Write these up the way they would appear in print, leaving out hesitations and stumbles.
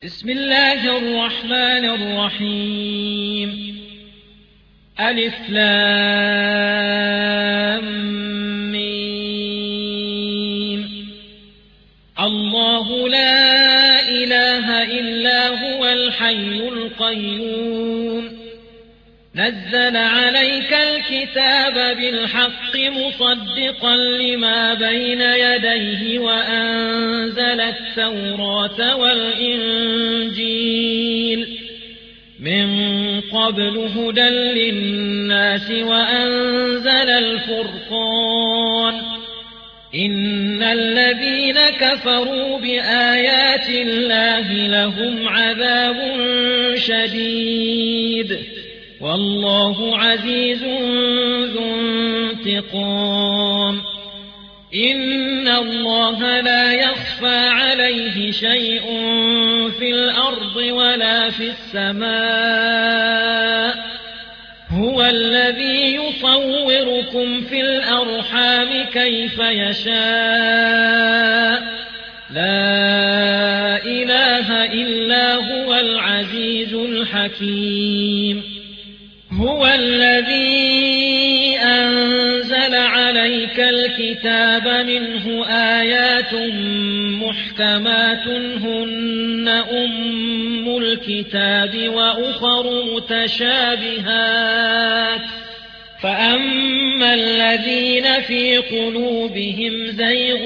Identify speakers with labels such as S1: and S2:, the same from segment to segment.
S1: بسم الله الرحمن الرحيم. ألف لام ميم. الله لا إله إلا هو الحي القيوم نزل عليك الكتاب بالحق مصدقا لما بين يديه وأنزل التوراة والإنجيل من قبل هدى للناس وأنزل الفرقان إن الذين كفروا بآيات الله لهم عذاب شديد والله عزيز ذو انتقام. إن الله لا يخفى عليه شيء في الأرض ولا في السماء هو الذي يصوركم في الأرحام كيف يشاء لا إله إلا هو العزيز الحكيم. هو الذي أنزل عليك الكتاب منه آيات محكمات هن أم الكتاب وأخر متشابهات فأما الذين في قلوبهم زيغ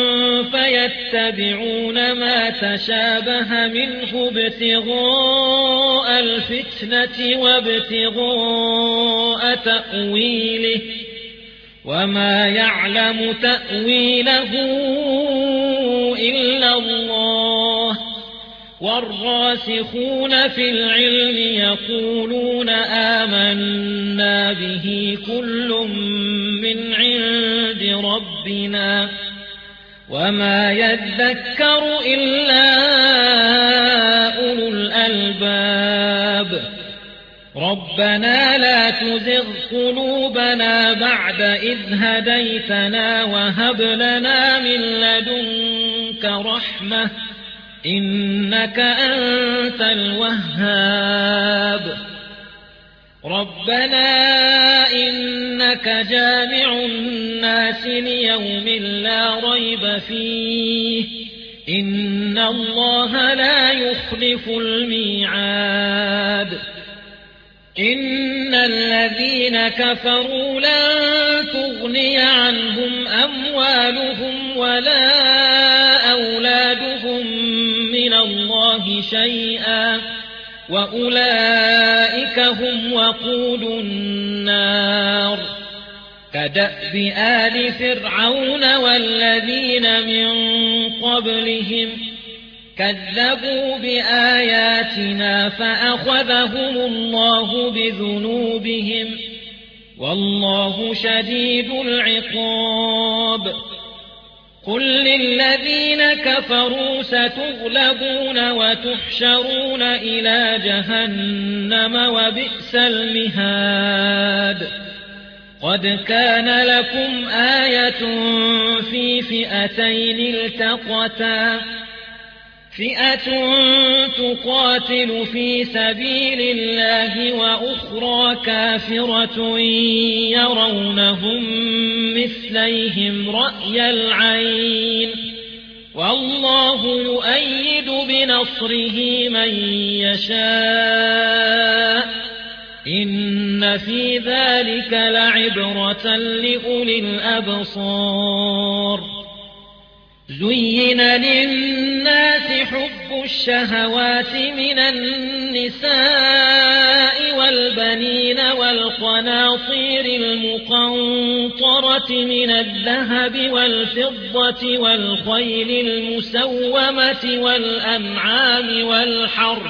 S1: فيتبعون ما تشابه منه ابتغاء الفتنة وابتغاء تأويله وما يعلم تأويله إلا الله والراسخون في العلم يقولون آمنا به كل من عند ربنا وما يذكر إلا أولو الألباب. ربنا لا تزغ قلوبنا بعد إذ هديتنا وهب لنا من لدنك رحمة إنك أنت الوهاب. ربنا إنك جامع الناس ليوم لا ريب فيه إن الله لا يخلف الميعاد. إن الذين كفروا لن تغني عنهم أموالهم ولا أولادهم من الله شيئا وأولئك هم وقود النار. كدأب آل فرعون والذين من قبلهم كذبوا بآياتنا فأخذهم الله بذنوبهم والله شديد العقاب. قل للذين كفروا ستغلبون وتحشرون إلى جهنم وبئس المهاد. قد كان لكم آية في فئتين التقتا فئة تقاتل في سبيل الله وأخرى كافرة يرونهم مثليهم رأي العين والله يؤيد بنصره من يشاء إن في ذلك لعبرة لأولي الأبصار. زين للناس حب الشهوات من النساء والبنين والقناطير المقنطرة من الذهب والفضة والخيل المسومة والأنعام والحرث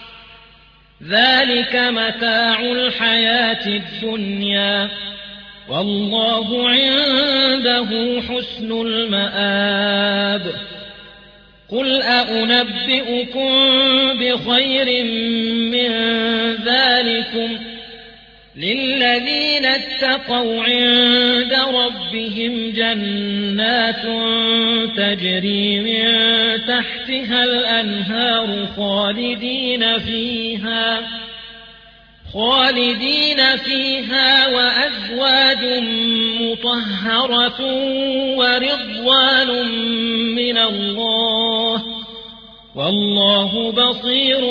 S1: ذلك متاع الحياة الدنيا والله عنده حسن المآب. قل أأنبئكم بخير من ذلكم للذين اتقوا عند ربهم جنات تجري من تحتها الأنهار خالدين فيها وأزواج مطهرة ورضوان من الله والله بصير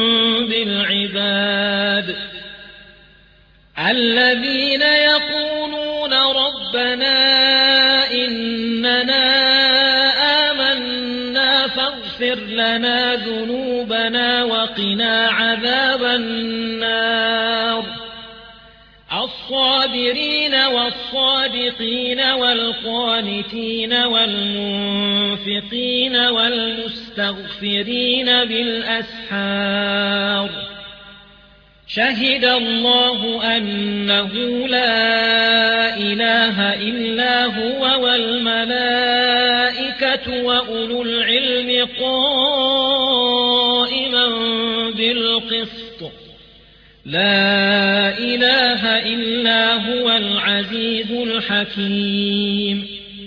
S1: بالعباد الذين يقولون ربنا إننا آمنا فاغفر لنا ذنوبنا وقنا عذاب النار الصابرين والصادقين والقانتين والمنفقين والمستغفرين بالأسحار شهد الله أنه لا إله إلا هو والملائكة وأولو العلم قائما بالقسط لا إله إلا هو العزيز الحكيم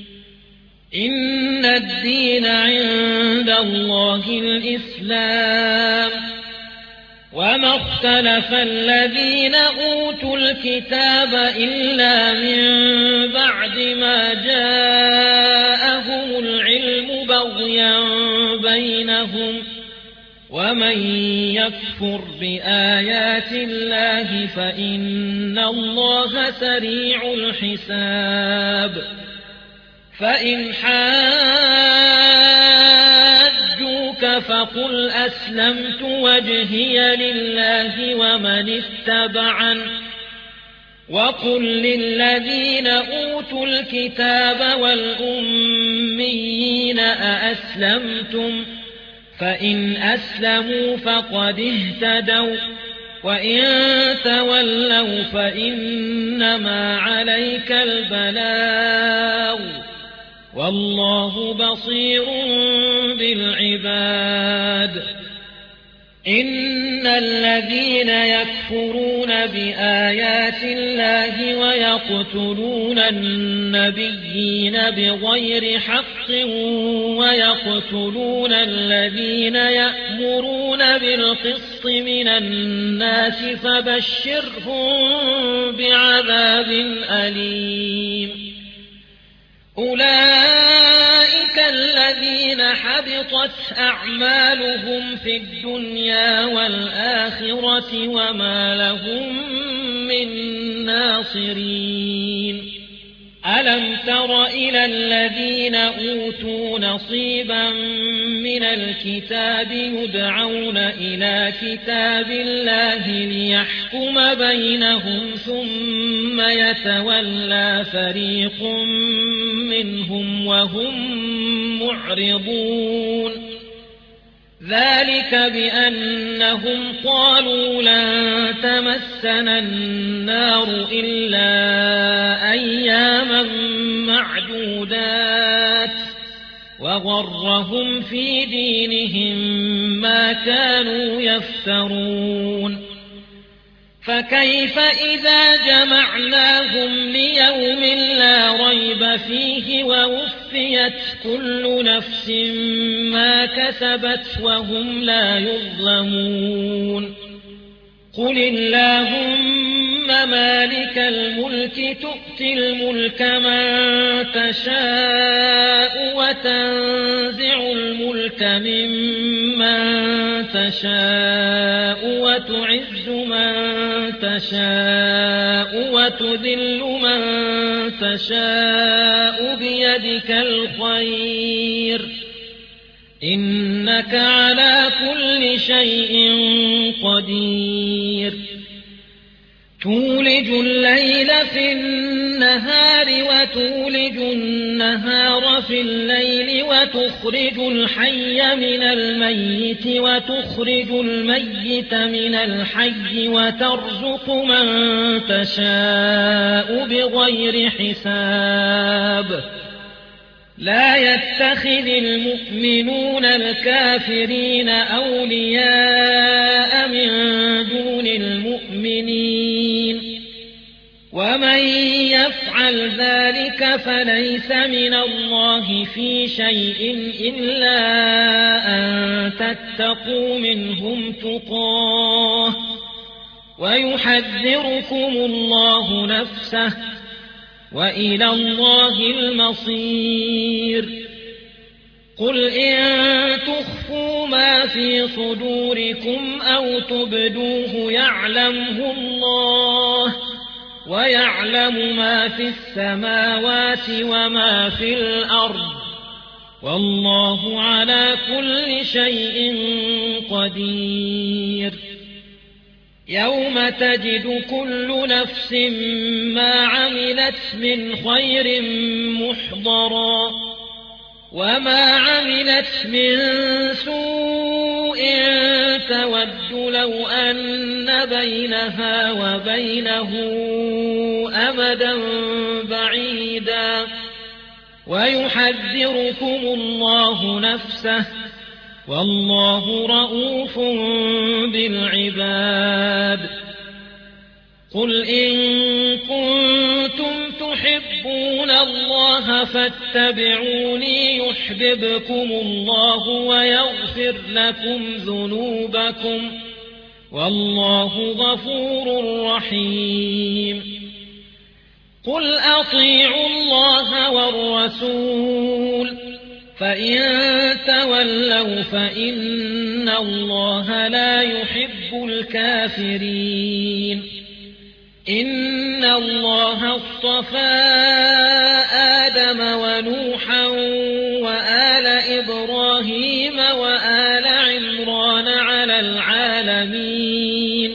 S1: إن الدين عند الله الإسلام وما اختلف الذين أوتوا الكتاب إلا من بعد ما جاءهم العلم بغيا بينهم ومن يكفر بآيات الله فإن الله سريع الحساب فإن حاجوك فقل أسلمت وجهي لله ومن اتبعن وقل للذين أوتوا الكتاب والأميين أأسلمتم فإن أسلموا فقد اهتدوا وإن تولوا فإنما عليك البلاغ والله بصير بالعباد إن الذين يكفرون بآيات الله ويقتلون النبيين بغير حق ويقتلون الذين يأمرون بالقسط من الناس فبشرهم بعذاب أليم أولئك الذين حبطت أعمالهم في الدنيا والآخرة وما لهم من ناصرين ألم تر إلى الذين أوتوا نصيبا من الكتاب يدعون إلى كتاب الله ليحكم بينهم ثم يتولى فريق منهم وهم معرضون ذلك بأنهم قالوا لن تمسنا النار إلا أياما معدودات وغرهم في دينهم ما كانوا يفترون فكيف إذا جمعناهم ليوم لا ريب فيه ووفيت كل نفس ما كسبت وهم لا يظلمون قل اللهم مالك الملك تؤتي الملك من تشاء وتنزع الملك ممن تشاء وتعز من تشاء وتذل من تشاء بيدك الخير إنك على كل شيء قدير تولج الليل في النهار وتولج النهار في الليل وتخرج الحي من الميت وتخرج الميت من الحي وترزق من تشاء بغير حساب لا يتخذ المؤمنون الكافرين أولياء من دون المؤمنين ومن يفعل ذلك فليس من الله في شيء إلا أن تتقوا منهم تقاه ويحذركم الله نفسه وإلى الله المصير. قل إن تخفوا ما في صدوركم أو تبدوه يعلمه الله ويعلم ما في السماوات وما في الأرض والله على كل شيء قدير. يوم تجد كل نفس ما عملت من خير محضرا وما عملت من سوء تود لو أن بينها وبينه أمدا بعيدا ويحذركم الله نفسه والله رءوف بالعباد. قل إن كنتم تحبون الله فاتبعوني يحببكم الله ويغفر لكم ذنوبكم والله غفور رحيم. قل أطيعوا الله والرسول فإن تولوا فإن الله لا يحب الكافرين. إن الله اصطفى آدم ونوحا وآل إبراهيم وآل عمران على العالمين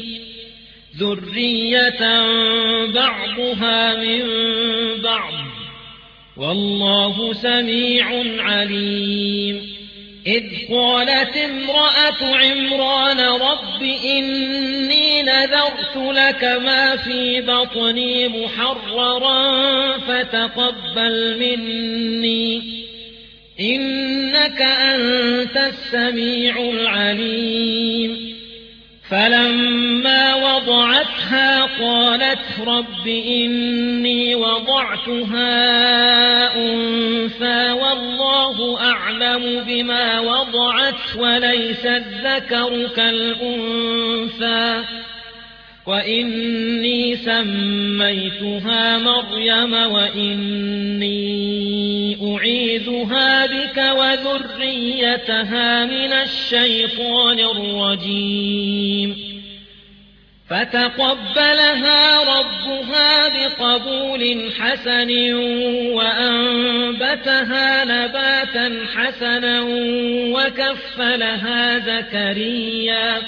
S1: ذرية بعضها من بعض والله سميع عليم. إذ قالت امرأة عمران رب إني نذرت لك ما في بطني محررا فتقبل مني إنك أنت السميع العليم. فلما وضعتها قالت رب إني وضعتها أنثى والله أعلم بما وضعت وليس الذكر كالأنثى وإني سميتها مريم وإني أعيذها بك وذريتها من الشيطان الرجيم. فتقبلها ربها بقبول حسن وأنبتها نباتا حسنا وكفلها زكريا.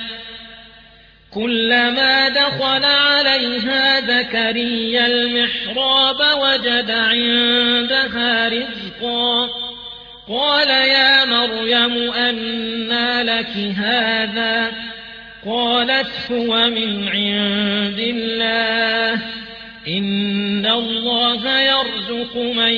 S1: كلما دخل عليها زكريا المحراب وجد عندها رزقا قال يا مريم أنى لك هذا قالت هو من عند الله إن الله يرزق من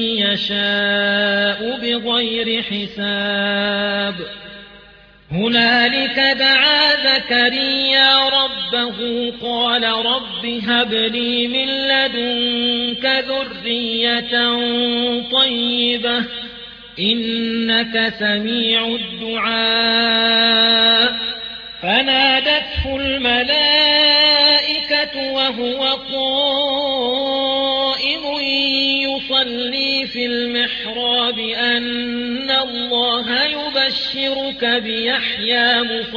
S1: يشاء بغير حساب. هنالك دعا زكريا ربه قال رب هب لي من لدنك ذرية طيبة إنك سميع الدعاء. فنادته الملائكة وهو قائم يصلي في المحراب أن الله يبشرك بيحيى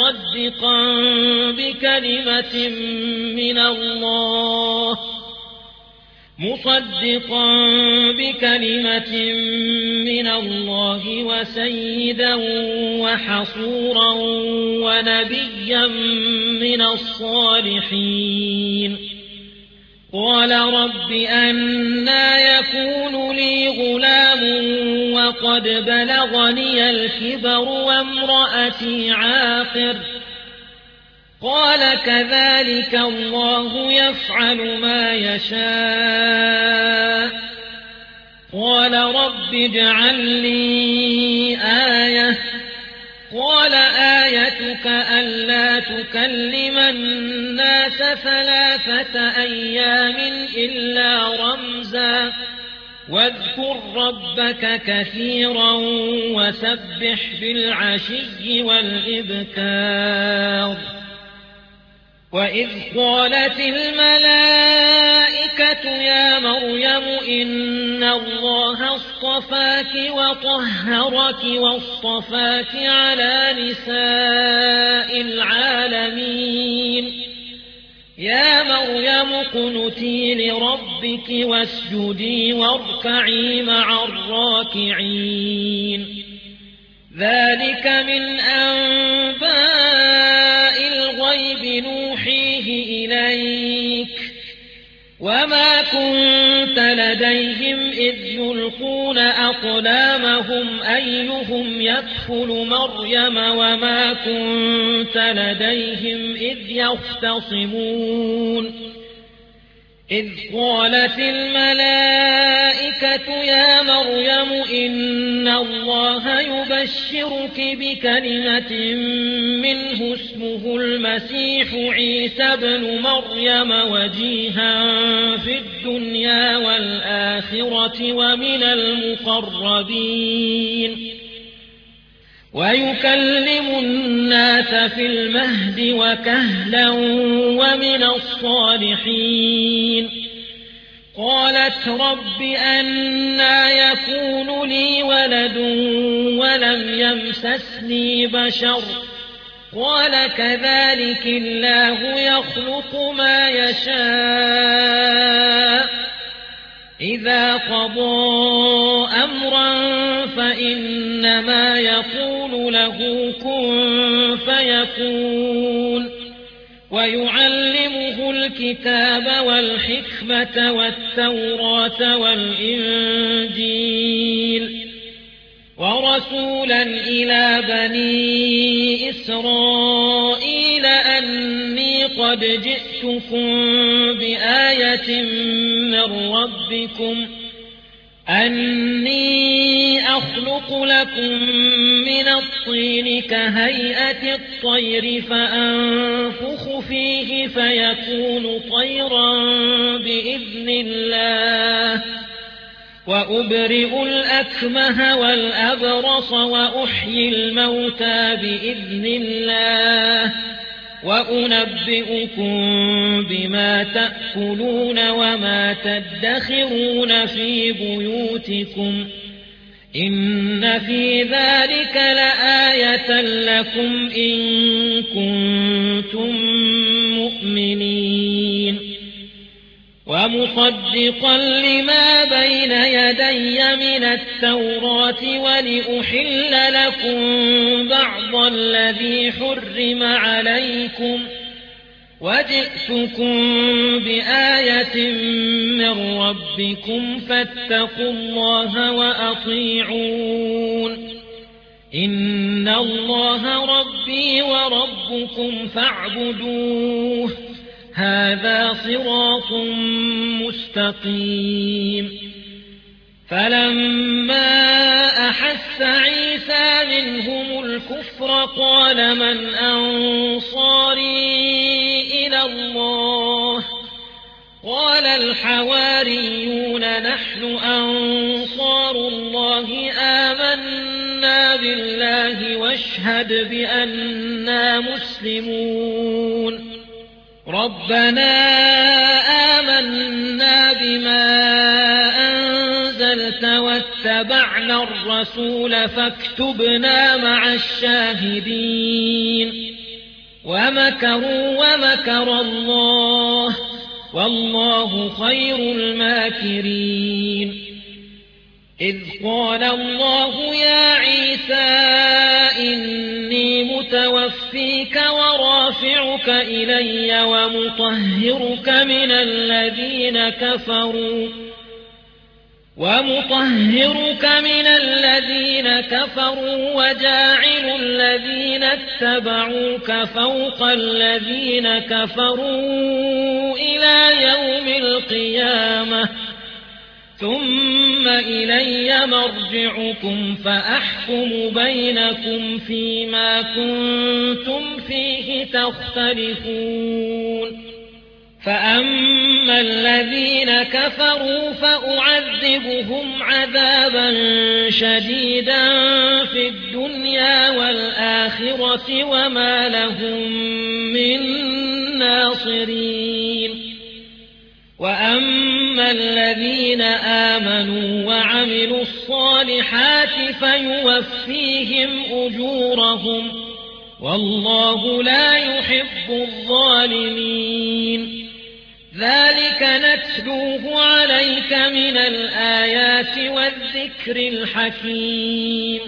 S1: مصدقا بكلمة من الله وسيدا وحصورا ونبيا من الصالحين. قال رب أنى يكون لي غلام وقد بلغني الكبر وامرأتي عاقر قال كذلك الله يفعل ما يشاء. قال رب اجعل لي آية قال آيتك ألا تكلم الناس 3 أيام إلا رمزا واذكر ربك كثيرا وسبح بالعشي والإبكار وإذ قالت الملائكة يا مريم إن الله اصطفاك وطهرك واصطفاك على نساء العالمين يا مريم اقنتي لربك واسجدي واركعي مع الراكعين ذلك من أنباء الغيب نوحيه إليك وما كنت لديهم إذ يلقون أقلامهم أيهم يكفل مريم وما كنت لديهم إذ يختصمون إذ قالت الملائكة يا مريم إن الله يبشرك بكلمة منه اسمه المسيح عيسى بن مريم وجيها في الدنيا والآخرة ومن المقربين ويكلم الناس في المهد وكهلا ومن الصالحين قالت رب أنى يكون لي ولد ولم يمسسني بشر قال كذلك الله يخلق ما يشاء إذا قضى أمرا فإنما يقول له كن فيكون ويعلمه الكتاب والحكمة والتوراة والإنجيل ورسولا إلى بني إسرائيل أني قد جئتكم بآية من ربكم أني أخلق لكم من الطين كهيئة الطير فأنفخ فيه فيكون طيرا بإذن الله وأبرئ الأكمه والأبرص وأحيي الموتى بإذن الله وأنبئكم بما تأكلون وما تدخرون في بيوتكم إن في ذلك لآية لكم إن كنتم مؤمنين ومصدقا لما بين يدي من التوراة ولأحل لكم بعض الذي حرم عليكم وجئتكم بآية من ربكم فاتقوا الله وأطيعون إن الله ربي وربكم فاعبدوه هذا صراط مستقيم فلما أحس عيسى منهم الكفر قال من أنصاري إلى الله قال الحواريون نحن أنصار الله آمنا بالله واشهد بأننا مسلمون ربنا آمنا بما أنزلت واتبعنا الرسول فاكتبنا مع الشاهدين ومكروا ومكر الله والله خير الماكرين إذ قال الله يا عيسى إني متوفيك ورافعك إلي ومطهرك من الذين كفروا وجاعل الذين اتبعوك فوق الذين كفروا إلى يوم القيامة ثم إلي مرجعكم فأحكم بينكم فيما كنتم فيه تختلفون فأما الذين كفروا فأعذبهم عذابا شديدا في الدنيا والآخرة وما لهم من ناصرين وأما الذين آمنوا وعملوا الصالحات فيوفيهم أجورهم والله لا يحب الظالمين ذلك نتلوه عليك من الآيات والذكر الحكيم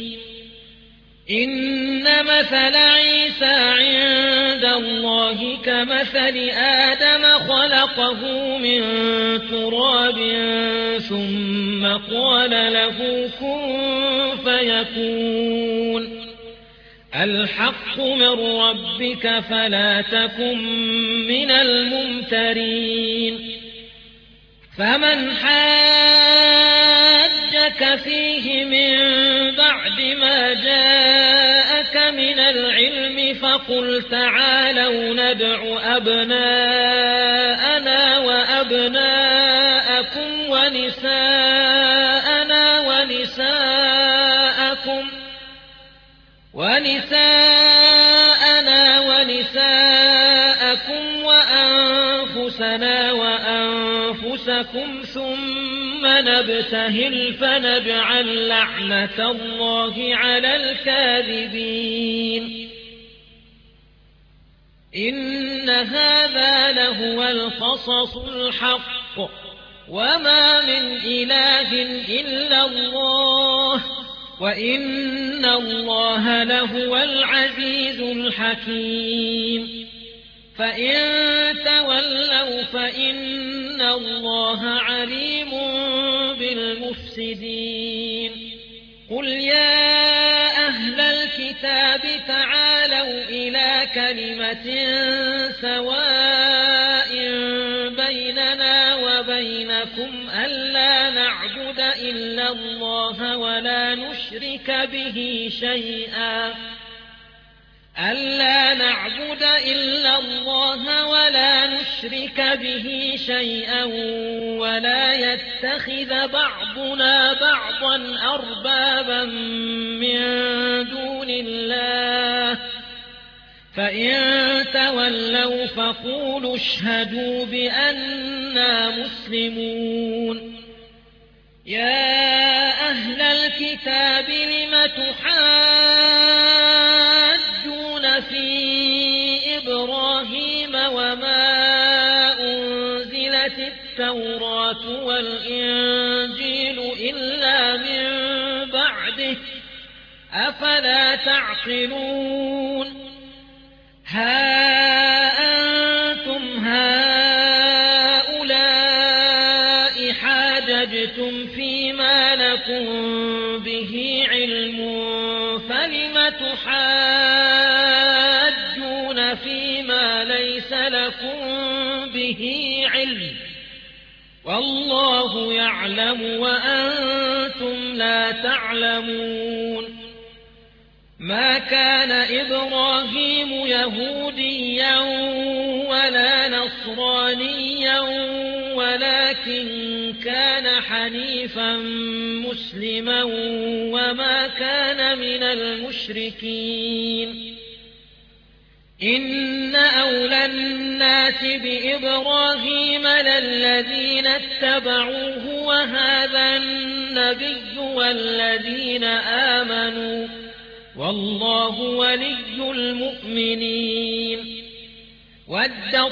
S1: إن مثل عيسى عند الله كمثل آدم خلقه من تراب ثم قال له كن فيكون الحق من ربك فلا تكن من الممترين فمن حاجك فيه من بعد ما جاءك من العلم فقل تعالوا ندع أبناءنا وأبناءكم ونساءنا ونساءكم وأنفسنا وأنفسكم ثم نبتهل فنجعل لعنة الله على الكاذبين إن هذا لهو القصص الحق وما من إله إلا الله وإن الله لهو العزيز الحكيم فإن تولوا فإن الله عليم بالمفسدين قل يا أهل الكتاب تعالوا إلى كلمة سواء بيننا وبينكم ألا نعبد إلا الله ولا نشرك به شيئا ولا يتخذ بعضنا بعضا أربابا من دون الله فإن تولوا فقولوا اشهدوا بأننا مسلمون يا أهل الكتاب لم تحاجون في إبراهيم وما أنزلت التوراة والإنجيل إلا من بعده أفلا تعقلون ها أنتم هؤلاء حاججتم فيما لكم به علم فلم تحاجون فيما ليس لكم به علم والله يعلم وأنتم لا تعلمون ما كان إبراهيم يهوديا ولا نصرانيا ولكن كان حنيفا مسلما وما كان من المشركين إن أولى الناس بإبراهيم للذين اتبعوه وهذا النبي والذين آمنوا والله ولي المؤمنين ودت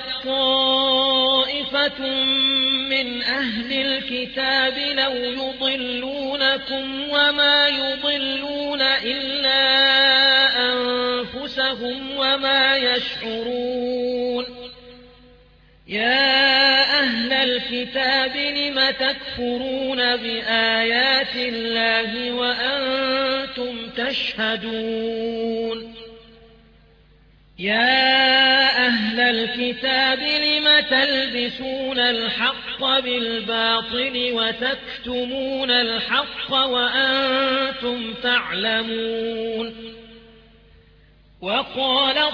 S1: طائفة من أهل الكتاب لو يضلونكم وما يضلون إلا أنفسهم وما يشعرون يا أهل الكتاب لم تكفرون بآيات الله وأنتم تشهدون يا أهل الكتاب لم تلبسون الحق الحق بالباطل وتكتمون الحق وأنتم تعلمون. وقالت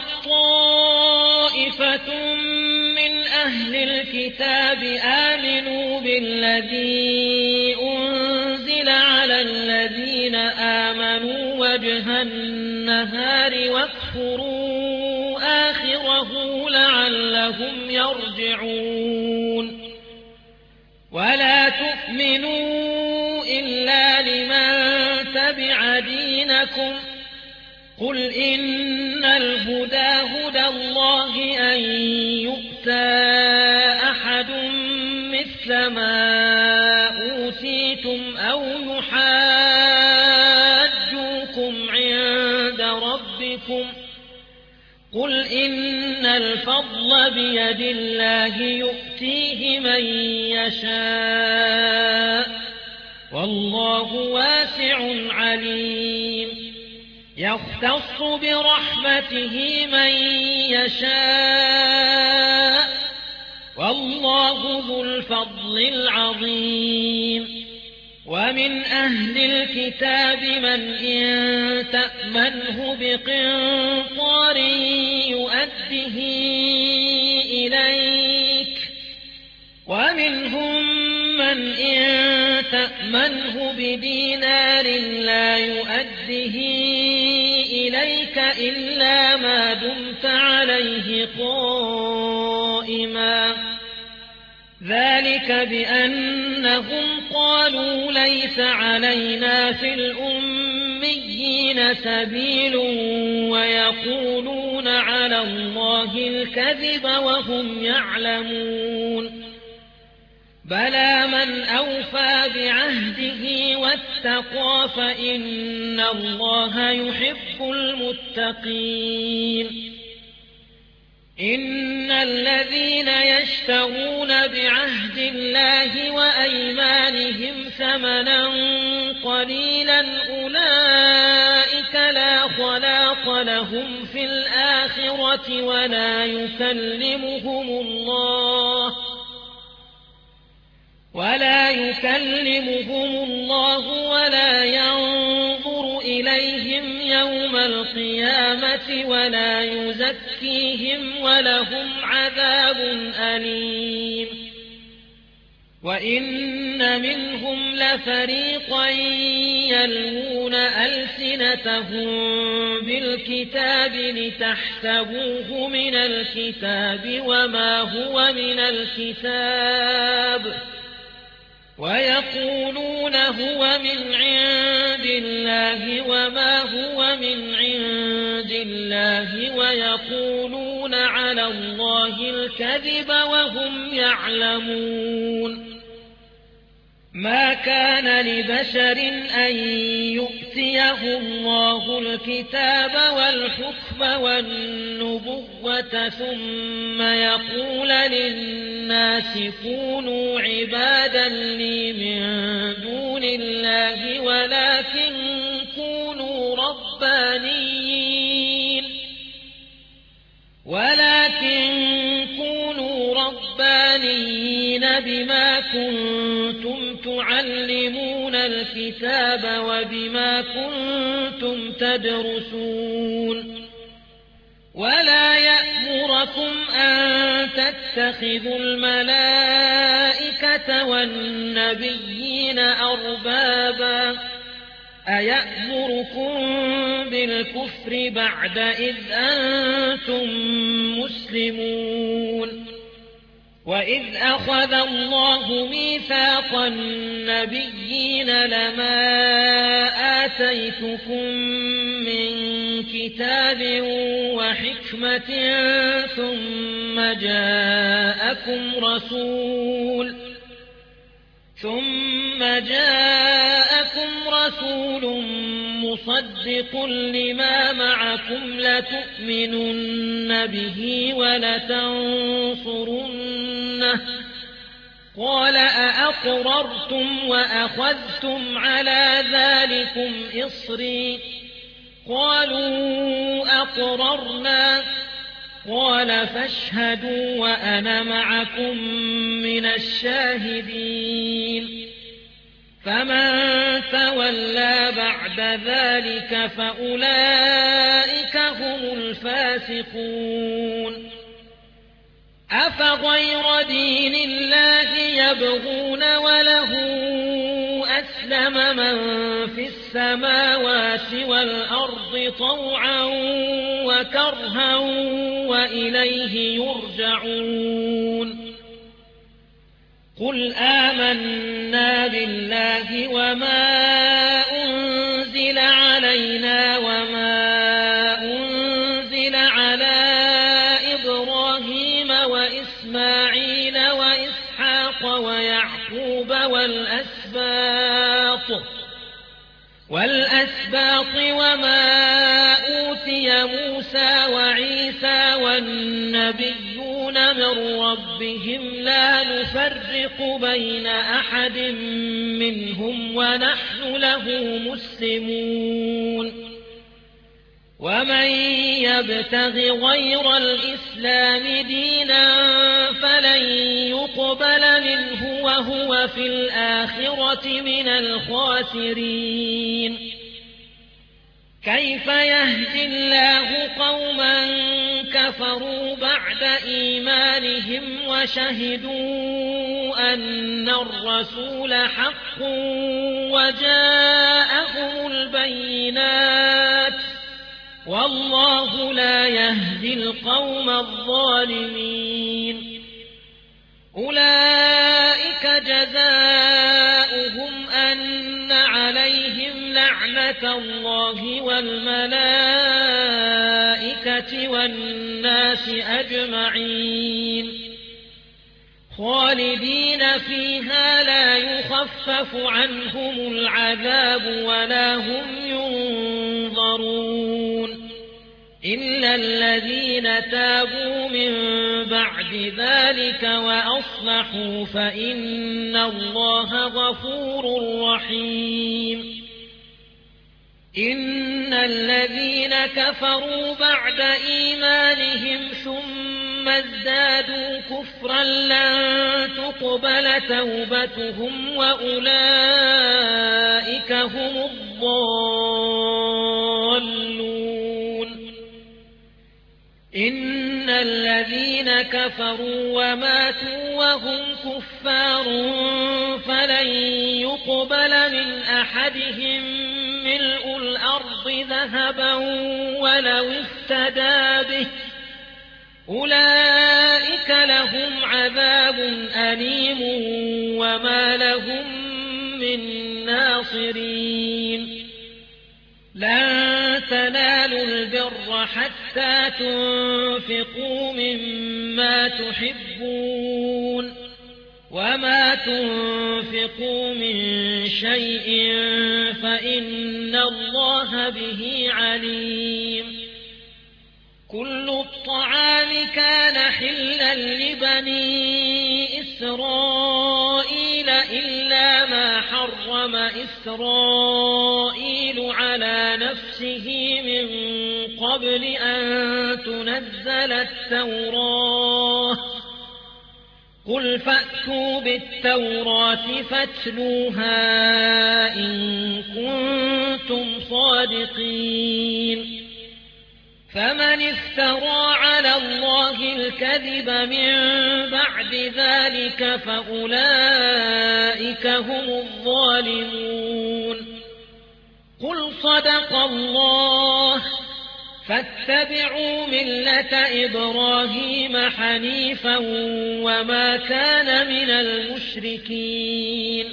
S1: طائفة من أهل الكتاب آمنوا بالذي أنزل على الذين آمنوا وجه النهار واكفروا آخره لعلهم يرجعون. ولا تؤمنوا إلا لمن تبع دينكم. قل إن الهدى هدى الله أن يؤتى أحد مثل ما أوتيتم أو يحاجوكم عند ربكم. قل إن الفضل بيد الله يؤتيه من يشاء والله واسع عليم. يختص برحمته من يشاء والله ذو الفضل العظيم. ومن أهل الكتاب من إن تأمنه بقنطار يؤده إليك ومنهم من إن تأمنه بدينار لا يؤده إليك إلا ما دمت عليه قائما. ذلك بأنهم قالوا ليس علينا في الأميين سبيل ويقولون على الله الكذب وهم يعلمون. بلى من أوفى بعهده واتقى فإن الله يحب المتقين. إن الذين يشترون بعهد الله وأيمانهم ثمنا قليلا أولئك لا خلاق لهم في الآخرة ولا يكلمهم الله ولا ينظر إليهم يوم القيامة ولا يزكيهم ولهم عذاب أليم. وإن منهم لفريقا يلوون ألسنتهم بالكتاب لتحسبوه من الكتاب وما هو من الكتاب ويقولون هو من عند الله وما هو من عند الله ويقولون على الله الكذب وهم يعلمون. ما كان لبشر أن يؤتيه الله الكتاب والحكم والنبوة ثم يقول للناس كونوا عبادا لي من دون الله ولكن كونوا ربانيين بما كنتم تعلمون الكتاب وبما كنتم تدرسون. ولا يأمركم أن تتخذوا الملائكة والنبيين أربابا أيأمركم بالكفر بعد إذ أنتم مسلمون. وإذ أخذ الله ميثاق النبيين لما آتيتكم من كتاب وحكمة ثم جاءكم رسول مصدق لما معكم لتؤمنن به ولتنصرنه قال أأقررتم وأخذتم على ذلكم إصري قالوا أقررنا قال قال فاشهدوا وأنا معكم من الشاهدين فمن تولى بعد ذلك فأولئك هم الفاسقون أفغير دين الله يبغون وله أسلم من في السماوات والأرض طوعا وكرها وإليه يرجعون قل آمنا بالله وما أنزل علينا وما أنزل على إبراهيم وإسماعيل وإسحاق ويعقوب والأسباط وما أوتي موسى وعيسى والنبيون من ربهم لا نفرق بين أحد منهم ونحن له مسلمون ومن يبتغ غير الإسلام دينا فلن يقبل منه وهو في الآخرة من الخاسرين كيف يهدي الله قوما كفروا بعد إيمانهم وشهدوا أن الرسول حق وجاءهم البينات والله لا يهدي القوم الظالمين أولئك جزاؤهم أن عليهم لعنة الله والملائكة والناس أجمعين خالدين فيها لا يخفف عنهم العذاب ولا هم ينظرون إلا الذين تابوا من بعد ذلك وأصلحوا فإن الله غفور رحيم إن الذين كفروا بعد إيمانهم ثم ازدادوا كفرا لن تقبل توبتهم وأولئك هم الضالون إن الذين كفروا وماتوا وهم كفار فلن يقبل من أحدهم ملء الأرض ذهبا ولو افتدى به أولئك لهم عذاب أليم وما لهم من ناصرين لن تنالوا البر حتى تنفقوا مما تحبون وما تنفقوا من شيء فإن الله به عليم كل الطعام كان حلا لبني إسرائيل إلا ما حرم إسرائيل على نفسه من قبل أن تنزل التوراة قل فأتوا بالتوراة فاتلوها إن كنتم صادقين فمن افترى على الله الكذب من بعد ذلك فأولئك هم الظالمون قل صدق الله فاتبعوا ملة إبراهيم حنيفا وما كان من المشركين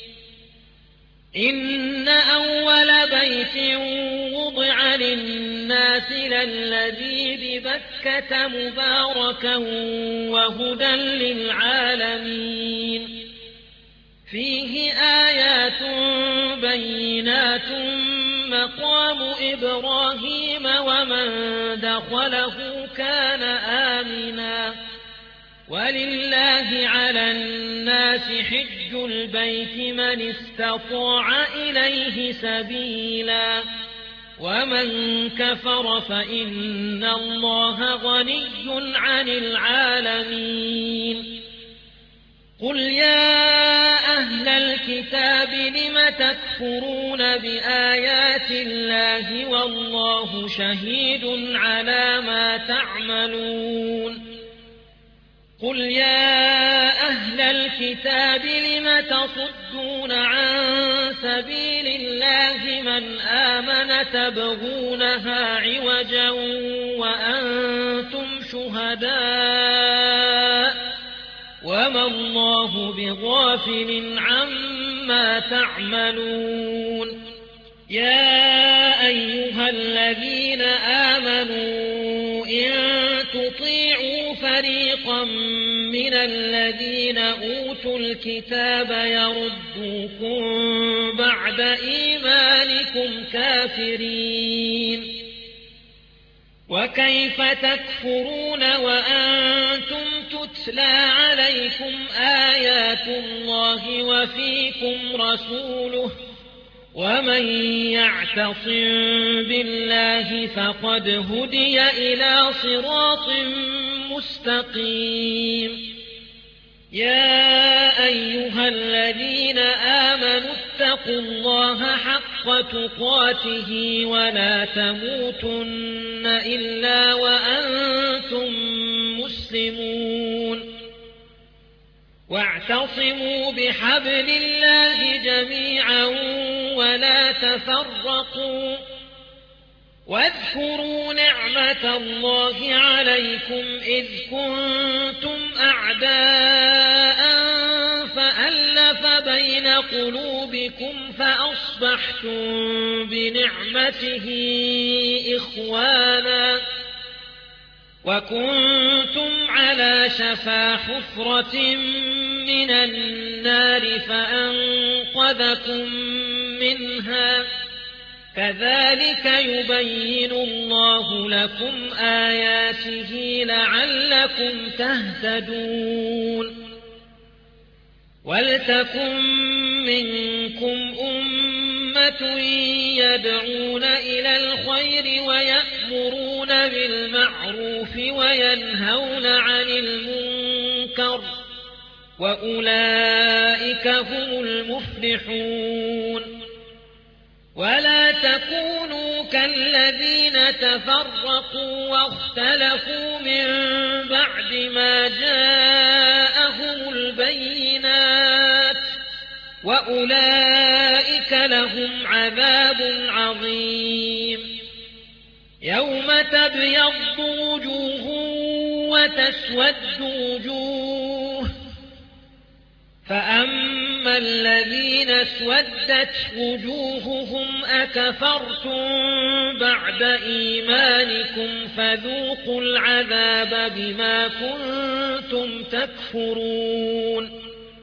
S1: إن أول بيت وضع للناس للذي ببكة مباركا وهدى للعالمين فيه آيات بينات مقام إبراهيم ومن دخله كان آمنا ولله على الناس حج البيت من استطاع إليه سبيلا ومن كفر فإن الله غني عن العالمين قل يا أهل الكتاب لم تكفرون بآيات الله والله شهيد على ما تعملون قل يا أهل الكتاب لم تصدون عن سبيل الله من آمن تبغونها عوجا وأنتم شهداء وما الله بغافل عما تعملون يا أيها الذين آمنوا إن تطيعوا فريقا من الذين أوتوا الكتاب يردوكم بعد إيمانكم كافرين وكيف تكفرون وأنتم تتلى عليكم آيات الله وفيكم رسوله ومن يعتصم بالله فقد هدي إلى صراط مستقيم يا أيها الذين آمنوا اتقوا الله حق تقاته ولا تموتن إلا وأنتم مسلمون واعتصموا بحبل الله جميعا ولا تفرقوا واذكروا نعمة الله عليكم إذ كنتم أعداء فألف بين قلوبكم فأصبحتم بنعمته إخوانا وكنتم على شفا حفرة من النار فأنقذكم منها كذلك يبين الله لكم آياته لعلكم تهتدون ولتكن منكم أمة يدعون إلى الخير ويأمرون بالمعروف وينهون عن المنكر وأولئك هم المفلحون ولا تكونوا كالذين تفرقوا واختلفوا من بعد ما جاءهم البينات وأولئك لهم عذاب عظيم يوم تبيض وجوه وتسود وجوه فأما الذين اسودت وجوههم أكفرتم بعد إيمانكم فذوقوا العذاب بما كنتم تكفرون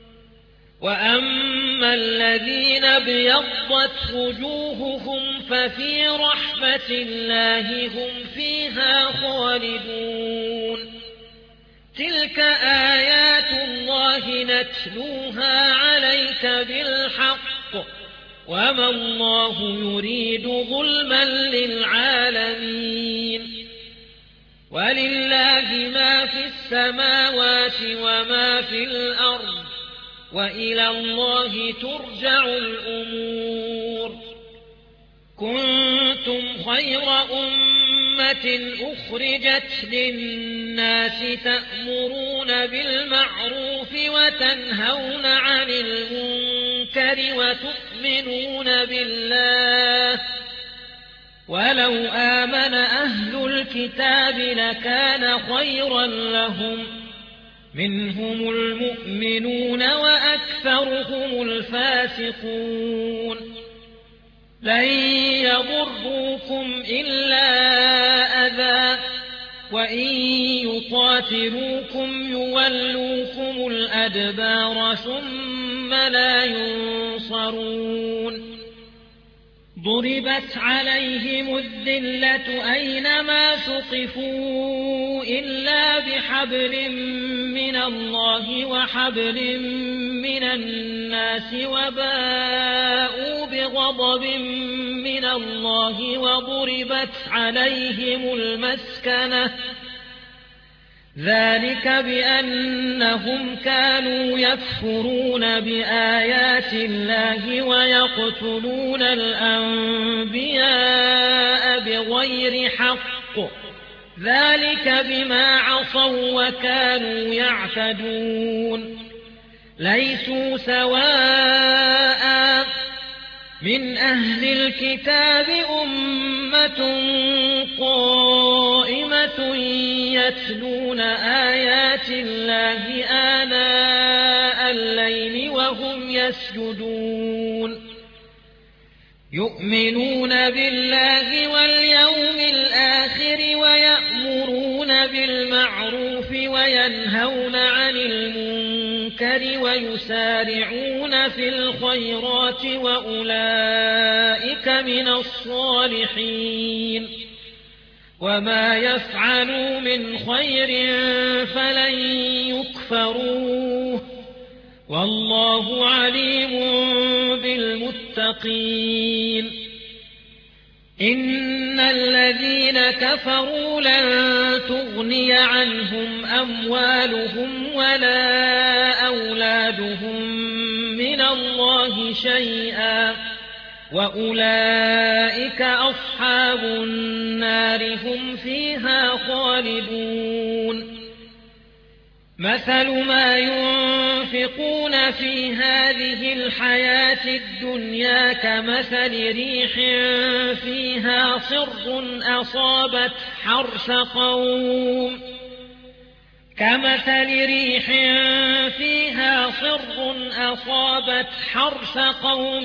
S1: وأما الذين ابيضت وجوههم ففي رحمة الله هم فيها خالدون تلك آيات الله نتلوها عليك بالحق وما الله يريد ظلما للعالمين ولله ما في السماوات وما في الأرض وإلى الله ترجع الأمور كنتم خير أمة أخرجت للناس تأمرون بالمعروف وتنهون عن المنكر وتؤمنون بالله ولو آمن أهل الكتاب لكان خيرا لهم منهم المؤمنون وأكثرهم الفاسقون لن يضروكم إلا أذى وإن يقاتلوكم يولوكم الأدبار ثم لا ينصرون ضربت عليهم الذلة أينما ثقفوا إلا بحبل من الله وحبل من الناس وباءوا بغضب من الله وضربت عليهم المسكنة ذلك بأنهم كانوا يكفرون بآيات الله ويقتلون الأنبياء بغير حق ذلك بما عصوا وكانوا يعتدون ليسوا سواء من أهل الكتاب أمة قائمة يتلون آيات الله آناء الليل وهم يسجدون يؤمنون بالله واليوم الآخر ويأمرون بالمعروف وينهون عن المنكر ويسارعون في الخيرات وأولئك من الصالحين وما يفعلوا من خير فلن يكفروه والله عليم بالمتقين إن الذين كفروا لن تغني عنهم أموالهم ولا أولادهم من الله شيئا وأولئك أصحاب النار هم فيها خالدون مثل ما ينفقون في هذه الحياة الدنيا كمثل ريح فيها صر أصابت حرث قوم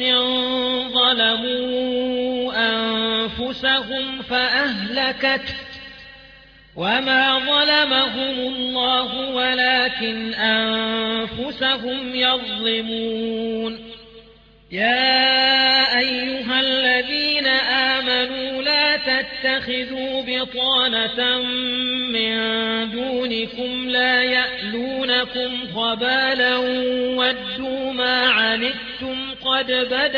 S1: ظلموا أنفسهم فأهلكته وما ظلمهم الله ولكن أنفسهم يظلمون يا أيها الذين آمنوا لا تتخذوا بطانة من دونكم لا يألونكم خبالا ودوا ما عنتم قد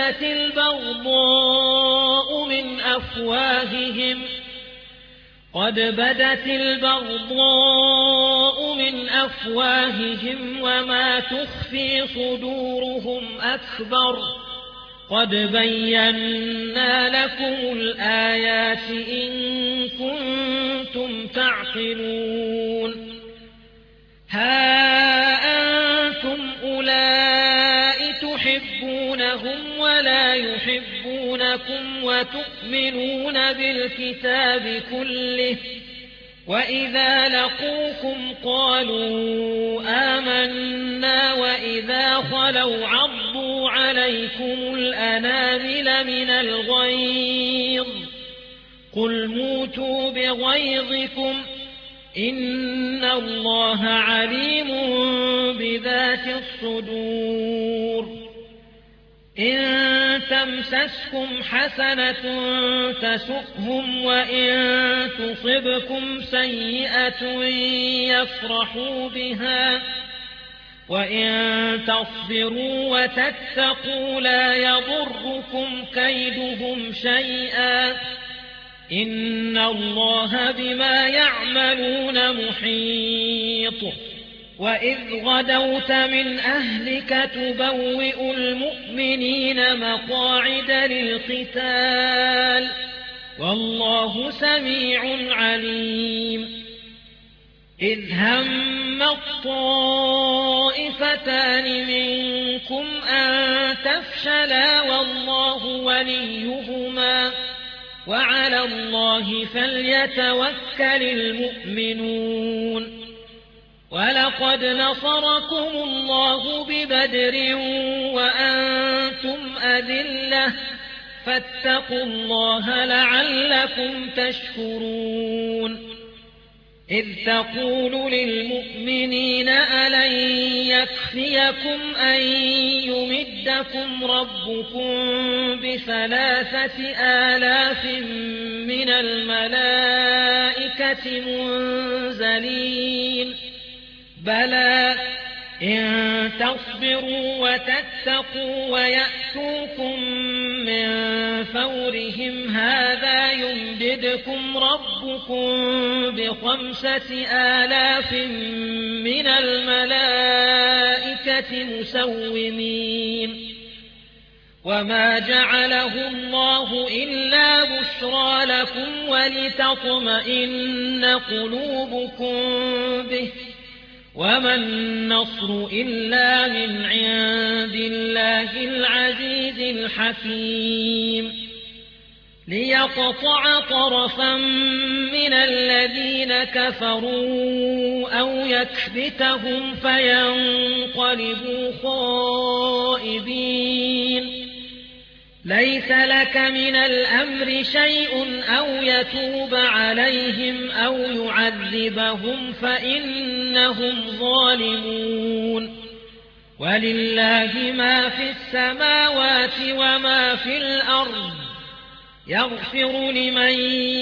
S1: بدت البغضاء من أفواههم وما تخفي صدورهم أكبر قد بينا لكم الآيات إن كنتم تعقلون ها أنتم أولئك تحبونهم ولا يحبونكم وتؤمنون بالكتاب كله وإذا لقوكم قالوا آمنا وإذا خلوا عضوا عليكم الأنامل من الغيظ قل موتوا بغيظكم إن الله عليم بذات الصدور إن تمسسكم حسنة تسؤهم وإن تصبكم سيئة يفرحوا بها وإن تصبروا وتتقوا لا يضركم كيدهم شيئا إن الله بما يعملون محيط وإذ غدوت من أهلك تبوئ المؤمنين مقاعد للقتال والله سميع عليم إذ هم الطائفتان منكم أن تفشلا والله وليهما وعلى الله فليتوكل المؤمنون ولقد نصركم الله ببدر وأنتم أذلة فاتقوا الله لعلكم تشكرون إذ تقول للمؤمنين ألن يكفيكم أن يمدكم ربكم ب3,000 من الملائكة منزلين بلى إن تصبروا وتتقوا ويأتوكم من فورهم هذا يمددكم ربكم ب5000 من الملائكة مسومين وما جعله الله إلا بشرى لكم ولتطمئن قلوبكم به وما النصر إلا من عند الله العزيز الحكيم ليقطع طرفا من الذين كفروا أو يكبتهم فينقلبوا خائبين ليس لك من الأمر شيء أو يتوب عليهم أو يعذبهم فإنهم ظالمون ولله ما في السماوات وما في الأرض يغفر لمن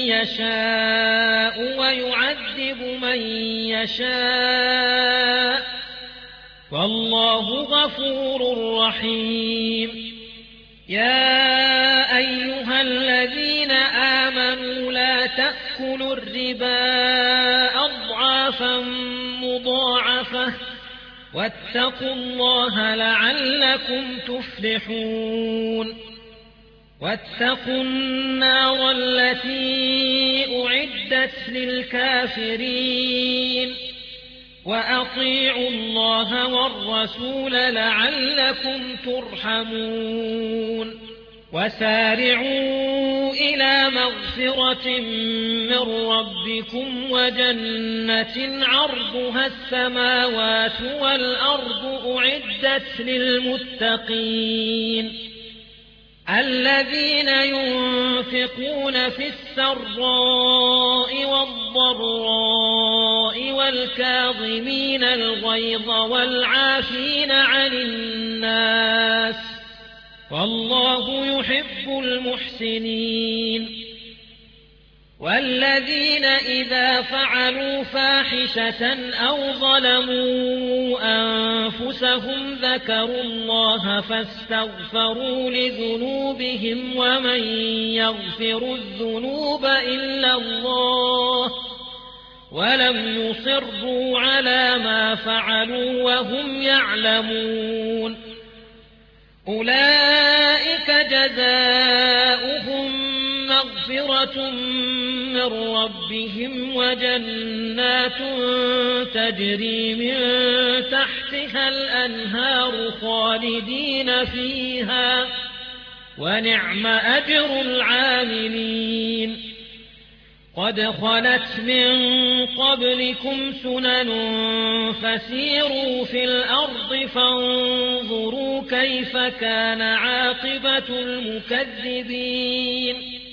S1: يشاء ويعذب من يشاء والله غفور رحيم يا أيها الذين آمنوا لا تأكلوا الربا أضعافا مضاعفة واتقوا الله لعلكم تفلحون واتقوا النار التي أعدت للكافرين وأطيعوا الله والرسول لعلكم ترحمون وسارعوا إلى مغفرة من ربكم وجنة عرضها السماوات والأرض أعدت للمتقين الذين ينفقون في السراء والضراء والكاظمين الغيظ والعافين عن الناس والله يحب المحسنين والذين إذا فعلوا فاحشة أو ظلموا أنفسهم ذكروا الله فاستغفروا لذنوبهم ومن يغفر الذنوب إلا الله ولم يصروا على ما فعلوا وهم يعلمون أولئك جزاؤهم مغفرة من ربهم وجنات تجري من تحتها الأنهار خالدين فيها ونعم أجر العاملين قد خلت من قبلكم سنن فسيروا في الأرض فانظروا كيف كان عاقبة المكذبين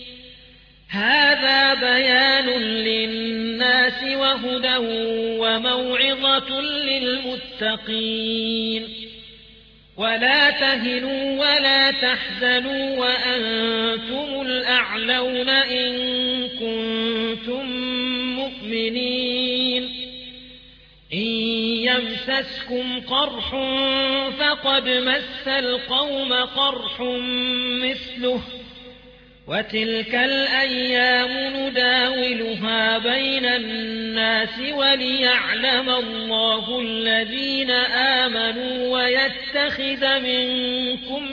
S1: هذا بيان للناس وهدى وموعظة للمتقين ولا تهنوا ولا تحزنوا وأنتم الأعلون إن كنتم مؤمنين إن يمسسكم قرح فقد مس القوم قرح مثله وتلك الأيام نداولها بين الناس وليعلم الله الذين آمنوا ويتخذ منكم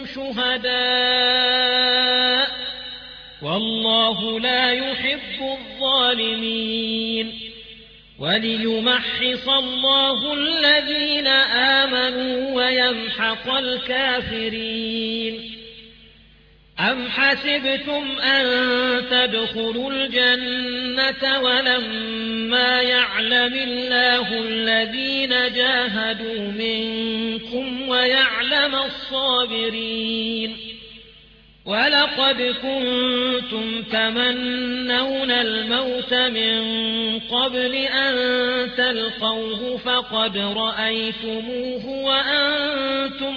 S1: شهداء والله لا يحب الظالمين وليمحص الله الذين آمنوا ويمحق الكافرين أم حسبتم أن تدخلوا الجنة ولما يعلم الله الذين جاهدوا منكم ويعلم الصابرين ولقد كنتم تمنون الموت من قبل أن تلقوه فقد رأيتموه وأنتم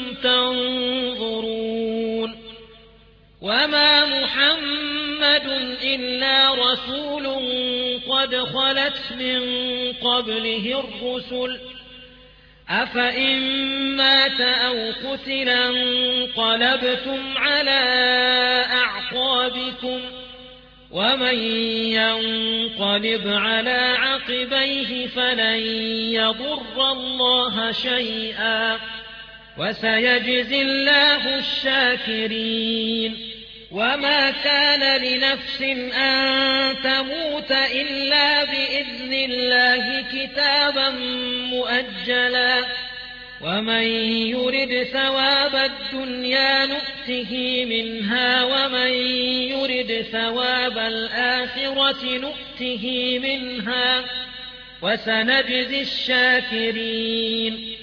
S1: تنظرون وما محمد إلا رسول قد خلت من قبله الرسل أفإن مات أو قتل انقلبتم على أعقابكم ومن ينقلب على عقبيه فلن يضر الله شيئا وسيجزي الله الشاكرين وما كان لنفس أن تموت إلا بإذن الله كتابا مؤجلا ومن يرد ثواب الدنيا نؤته منها ومن يرد ثواب الآخرة نؤته منها وسنجزي الشاكرين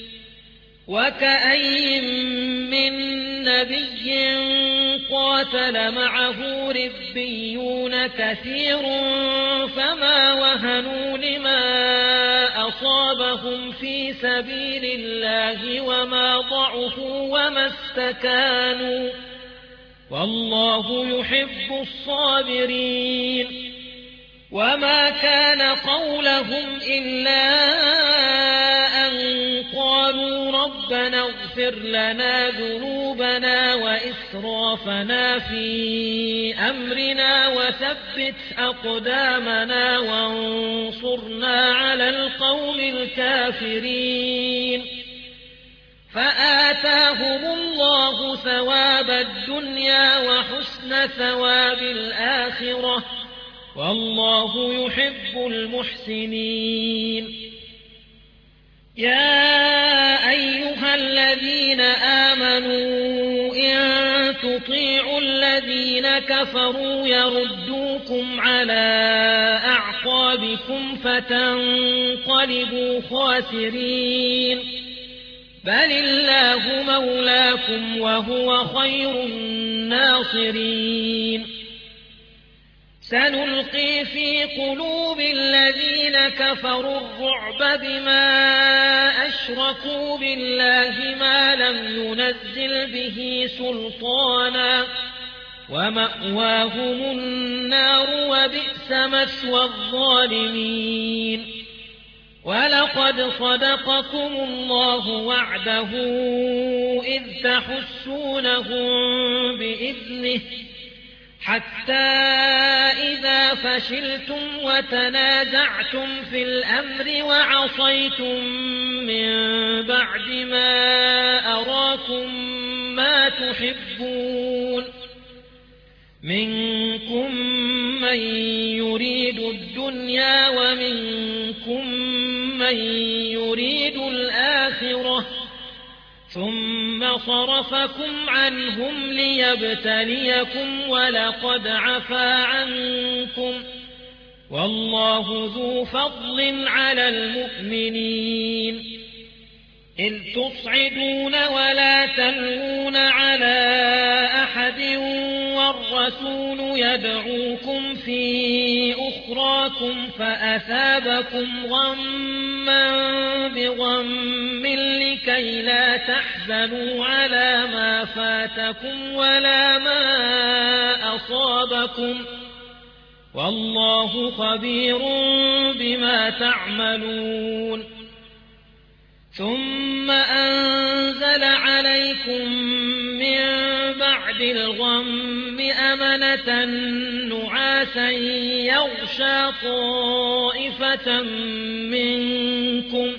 S1: وكأي من نبي قاتل معه ربيون كثير فما وهنوا لما أصابهم في سبيل الله وما ضعفوا وما استكانوا والله يحب الصابرين وما كان قولهم إلا أن قالوا ربنا اغفر لنا ذنوبنا وإسرافنا في أمرنا وثبت أقدامنا وانصرنا على القوم الكافرين فآتاهم الله ثواب الدنيا وحسن ثواب الآخرة والله يحب المحسنين يا أيها الذين آمنوا إن تطيعوا الذين كفروا يردوكم على أعقابكم فتنقلبوا خاسرين بل الله مولاكم وهو خير الناصرين سنلقي في قلوب الذين كفروا الرعب بما أشركوا بالله ما لم ينزل به سلطانا ومأواهم النار وبئس مثوى الظالمين ولقد صدقكم الله وعده إذ تحسونهم بإذنه حتى إذا فشلتم وتنازعتم في الأمر وعصيتم من بعد ما أراكم ما تحبون منكم من يريد الدنيا ومنكم من يريد الآخرة ثم صرفكم عنهم ليبتليكم ولقد عفا عنكم والله ذو فضل على المؤمنين إذ تصعدون ولا تلوون على أحد والرسول يدعوكم في أخراكم فأثابكم غما بغم لكي لا تحزنوا على ما فاتكم ولا ما أصابكم والله خبير بما تعملون ثم أنزل عليكم من بعد الغم أمنة نعاسا يغشى طائفة منكم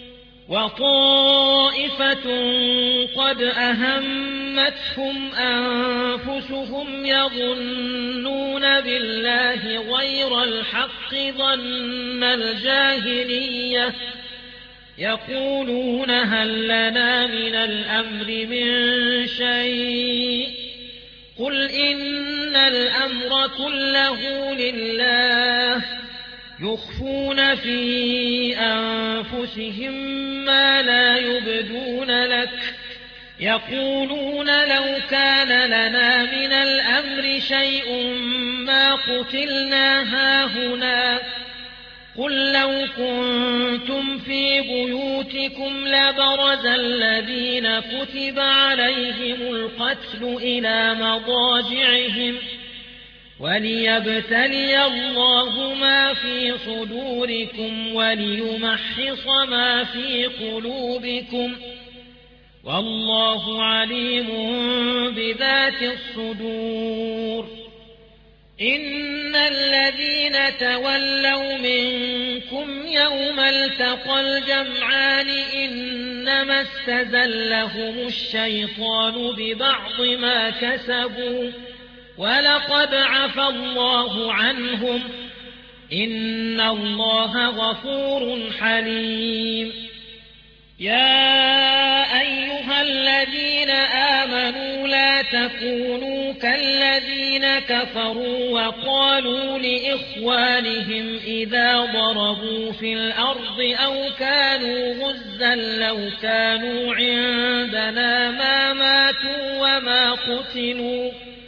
S1: وطائفة قد أهمتهم أنفسهم يظنون بالله غير الحق ظن الجاهلية يقولون هل لنا من الأمر من شيء قل إن الأمر كله لله يخفون في أنفسهم ما لا يبدون لك يقولون لو كان لنا من الأمر شيء ما قتلنا هاهنا قل لو كنتم في بيوتكم لبرز الذين كتب عليهم القتل إلى مضاجعهم وليبتلي الله ما في صدوركم وليمحص ما في قلوبكم والله عليم بذات الصدور. إن الذين تولوا منكم يوم التقى الجمعان إنما استزلهم الشيطان ببعض ما كسبوا ولقد عفى الله عنهم إن الله غفور حليم. يا أيها الذين آمنوا لا تكونوا كالذين كفروا وقالوا لإخوانهم إذا ضربوا في الأرض أو كانوا غزا لو كانوا عندنا ما ماتوا وما قتلوا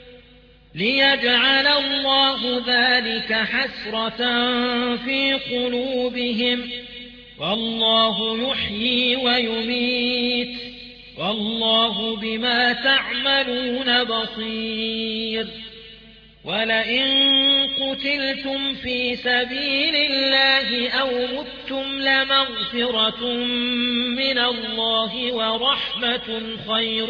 S1: ليجعل الله ذلك حسرة في قلوبهم والله يحيي ويميت والله بما تعملون بصير. ولئن قتلتم في سبيل الله أو متم لمغفرة من الله ورحمة خير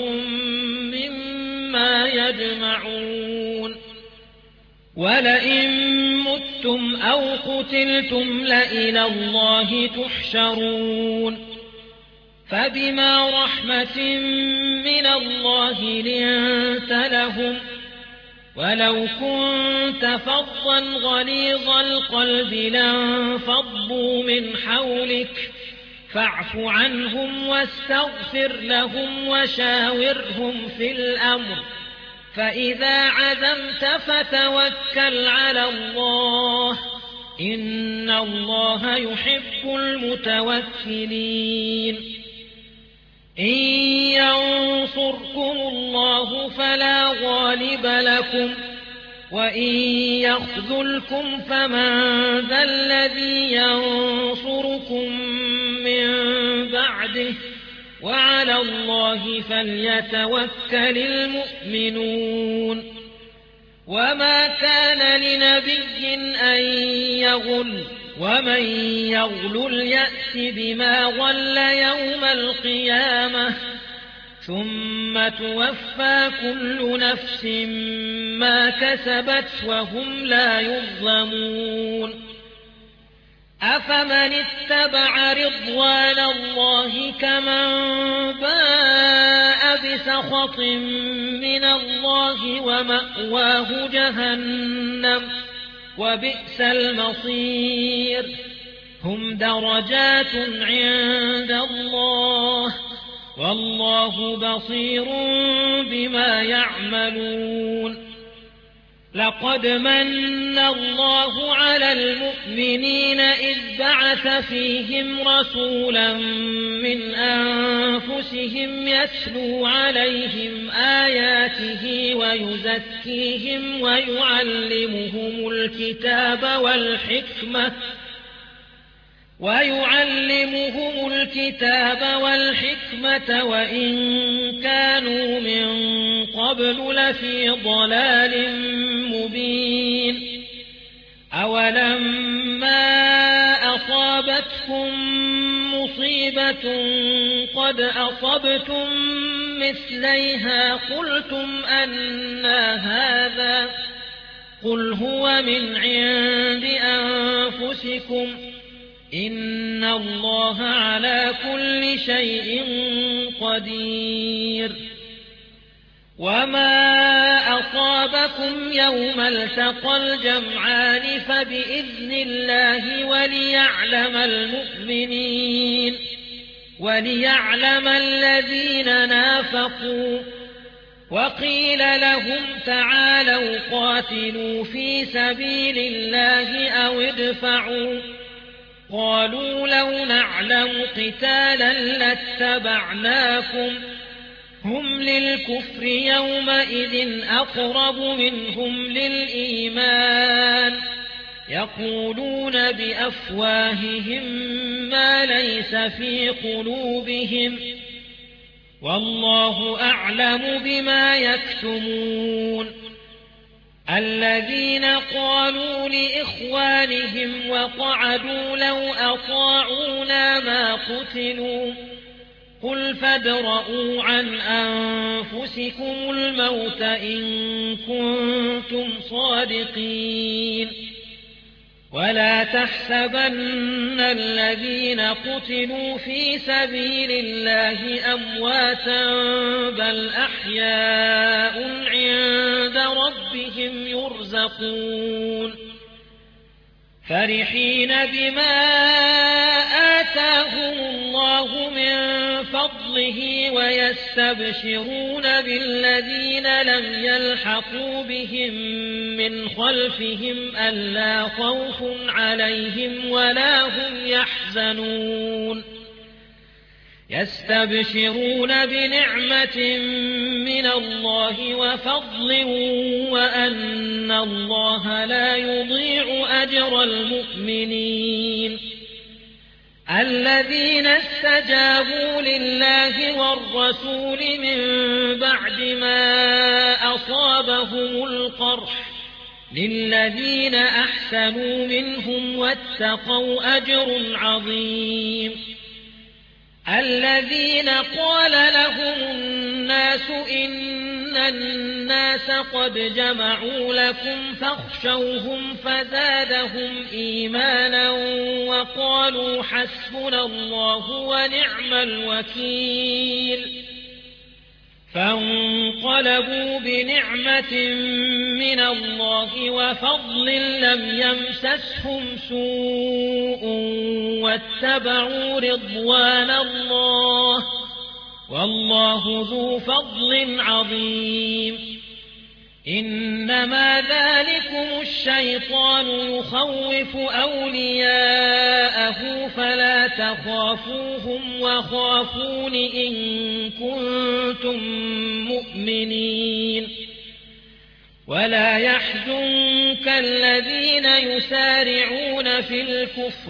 S1: مما يجمعون. ولئن متم أو قتلتم لإلى الله تحشرون. فبما رحمة من الله لنت لهم ولو كنت فظا غليظ القلب لانفضوا من حولك فاعف عنهم واستغفر لهم وشاورهم في الأمر فإذا عزمت فتوكل على الله إن الله يحب المتوكلين. إن ينصركم الله فلا غالب لكم وإن يخذلكم فمن ذا الذي ينصركم من بعده وعلى الله فليتوكل المؤمنون. وما كان لنبي أن يغل ومن يغلل يأت بما غل يوم القيامة ثم توفى كل نفس ما كسبت وهم لا يظلمون. أفمن اتبع رضوان الله كمن باء بسخط من الله ومأواه جهنم وبئس المصير. هم درجات عند الله والله بصير بما يعملون. لقد من الله على المؤمنين إذ بعث فيهم رسولا من أنفسهم يتلو عليهم آياته ويزكيهم ويعلمهم الكتاب والحكمة وإن كانوا من قبل لفي ضلال مبين. أولما أصابتكم مصيبة قد أصبتم مثليها قلتم أنى هذا قل هو من عند أنفسكم إن الله على كل شيء قدير. وما أصابكم يوم التقى الجمعان فبإذن الله وليعلم الذين نافقوا. وقيل لهم تعالوا قاتلوا في سبيل الله أو ادفعوا قالوا لو نعلم قتالا لاتبعناكم هم للكفر يومئذ أقرب منهم للإيمان يقولون بأفواههم ما ليس في قلوبهم والله أعلم بما يكتمون. الذين قالوا لإخوانهم وقعدوا لو أطاعونا ما قتلوا قل فادرءوا عن أنفسكم الموت إن كنتم صادقين ولا تحسبن الذين قتلوا في سبيل الله أمواتا بل أحياء عند ربهم يرزقون فرحين بما آتاهم الله من فضله ويستبشرون بالذين لم يلحقوا بهم من خلفهم ألا خوف عليهم ولا هم يحزنون يستبشرون بنعمة من الله وفضل وأن الله لا يضيع أجر المؤمنين الذين استجابوا لله والرسول من بعد ما أصابهم القرح للذين أحسنوا منهم واتقوا أجر عظيم الذين قال لهم الناس إن الناس قد جمعوا لكم فاخشوهم فزادهم إيمانا وقالوا حسبنا الله ونعم الوكيل فانقلبوا بنعمة من الله وفضل لم يمسسهم سوء واتبعوا رضوان الله والله ذو فضل عظيم إنما ذلكم الشيطان يخوف أولياءه فلا تخافوهم وخافون إن كنتم مؤمنين ولا يحزنك الذين يسارعون في الكفر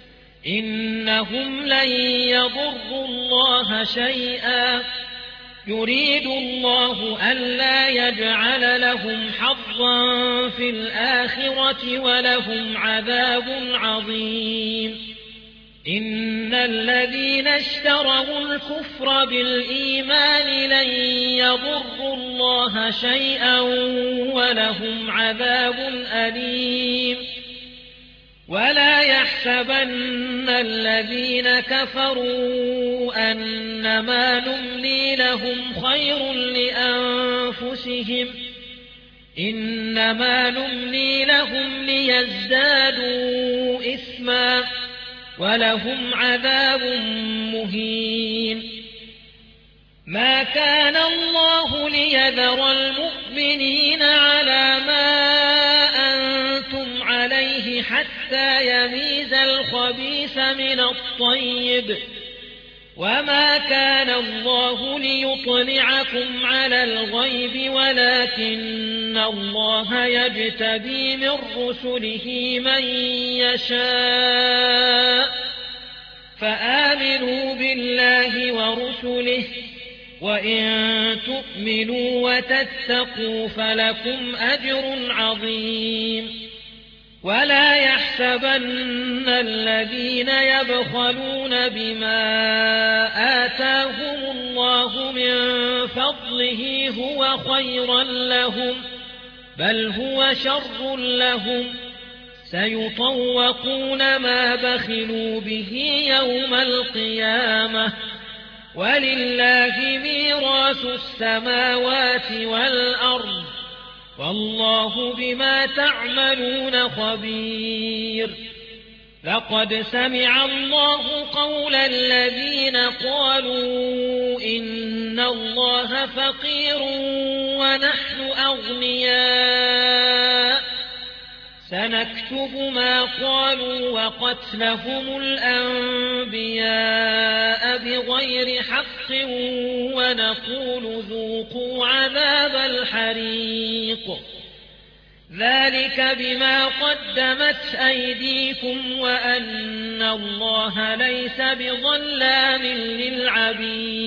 S1: إنهم لن يضروا الله شيئا يريد الله ألا يجعل لهم حظا في الآخرة ولهم عذاب عظيم إن الذين اشتروا الكفر بالإيمان لن يضروا الله شيئا ولهم عذاب أليم ولا يحسبن الذين كفروا أنما نملي لهم خير لأنفسهم إنما نملي لهم ليزدادوا إثما ولهم عذاب مهين ما كان الله ليذر المؤمنين على ما أنتم عليه حتى يميز الخبيث من الطيب وما كان الله ليطلعكم على الغيب ولكن الله يجتبي من رسله من يشاء فآمنوا بالله ورسله وإن تؤمنوا وتتقوا فلكم أجر عظيم ولا يحسبن الذين يبخلون بما آتاهم الله من فضله هو خيرا لهم بل هو شر لهم سيطوقون ما بخلوا به يوم القيامة ولله ميراث السماوات والأرض والله بما تعملون خبير لقد سمع الله قول الذين قالوا إن الله فقير ونحن أغنياء سنكتب ما قالوا وقتلهم الأنبياء بغير حق ونقول ذوقوا عذاب الحريق ذلك بما قدمت أيديكم وأن الله ليس بظلام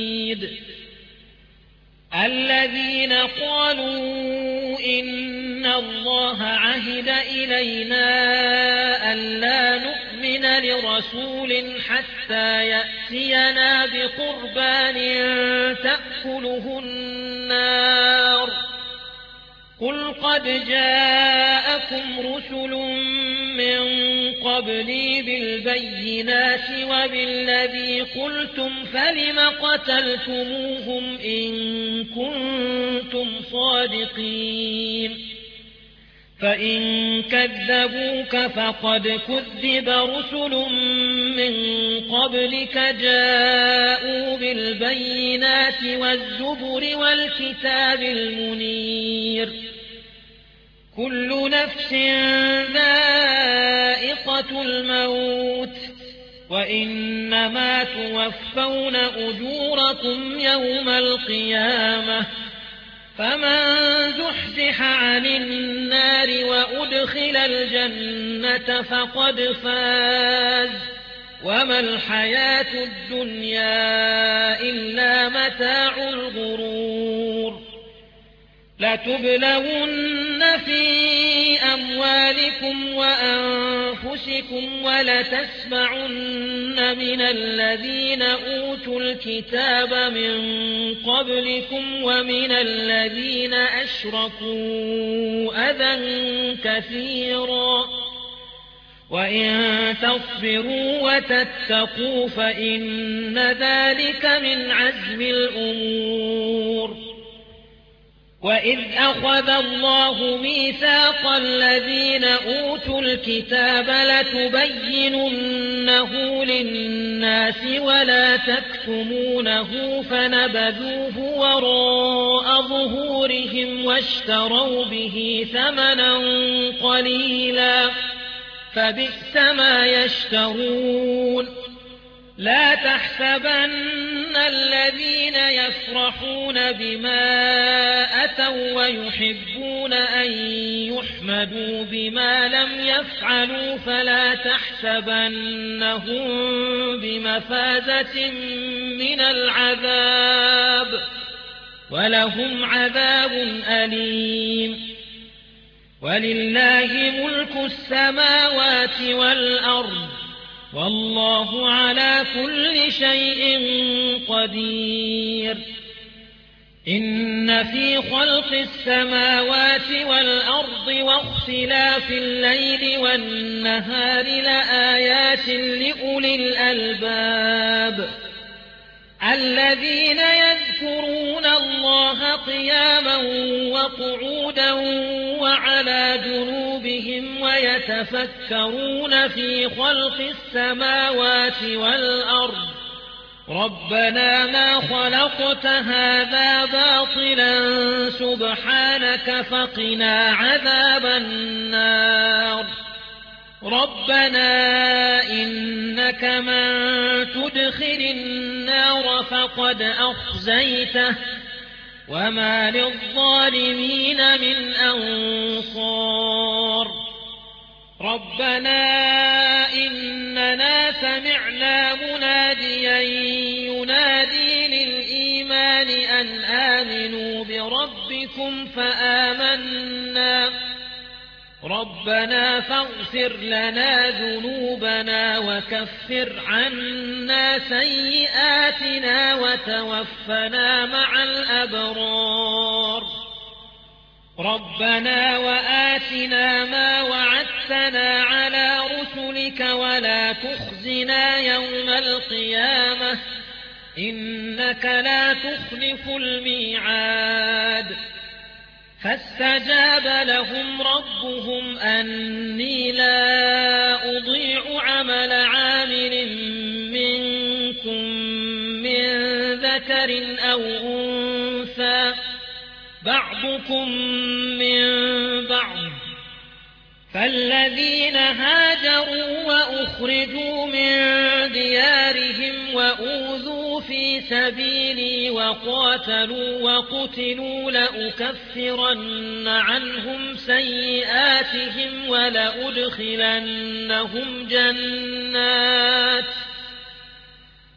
S1: للعبيد الذين قالوا إن الله عهد إلينا ألا نؤمن لرسول حتى يأتينا بقربان تأكله النار قل قد جاءكم رسل من قبلي بالبينات وبالذي قلتم فلم قتلتموهم إن كنتم صادقين فإن كذبوك فقد كذب رسل من قبلك جاءوا بالبينات والزبر والكتاب المنير كل نفس ذائقة الموت وإنما توفون أجوركم يوم القيامة فمن زحزح عن النار وأدخل الجنة فقد فاز وما الحياة الدنيا إلا متاع الغرور لتبلون في أموالكم وأنفسكم ولتسمعن من الذين أوتوا الكتاب من قبلكم ومن الذين أشركوا أذى كثيرا وإن تصبروا وتتقوا فإن ذلك من عزم الأمور وإذ أخذ الله ميثاق الذين أوتوا الكتاب لتبيننه للناس ولا تكتمونه فنبذوه وراء ظهورهم واشتروا به ثمنا قليلا فبئس ما يشترون لا تحسبن الذين يفرحون بما أتوا ويحبون أن يحمدوا بما لم يفعلوا فلا تحسبنهم بمفازة من العذاب ولهم عذاب أليم ولله ملك السماوات والأرض والله على كل شيء قدير إن في خلق السماوات والأرض واختلاف الليل والنهار لآيات لأولي الألباب الذين يذكرون الله قياما وقعودا وعلى جنوبهم ويتفكرون في خلق السماوات والأرض ربنا ما خلقت هذا باطلا سبحانك فقنا عذاب النار ربنا إنك من تدخل النار فقد أخزيته وما للظالمين من أنصار ربنا إننا سمعنا مناديا ينادي للإيمان أن آمنوا بربكم فآمنا ربنا فاغفر لنا ذنوبنا وكفر عنا سيئاتنا وتوفنا مع الأبرار ربنا وآتنا ما وعدتنا على رسلك ولا تخزنا يوم القيامة إنك لا تخلف الميعاد فاستجاب لهم ربهم أني لا أضيع عمل عامل منكم من ذكر أو أنثى بعضكم من بعض فالذين هاجروا وأخرجوا من ديارهم وأوذوا في سبيلي وقاتلوا وقتلوا لأكفرن عنهم سيئاتهم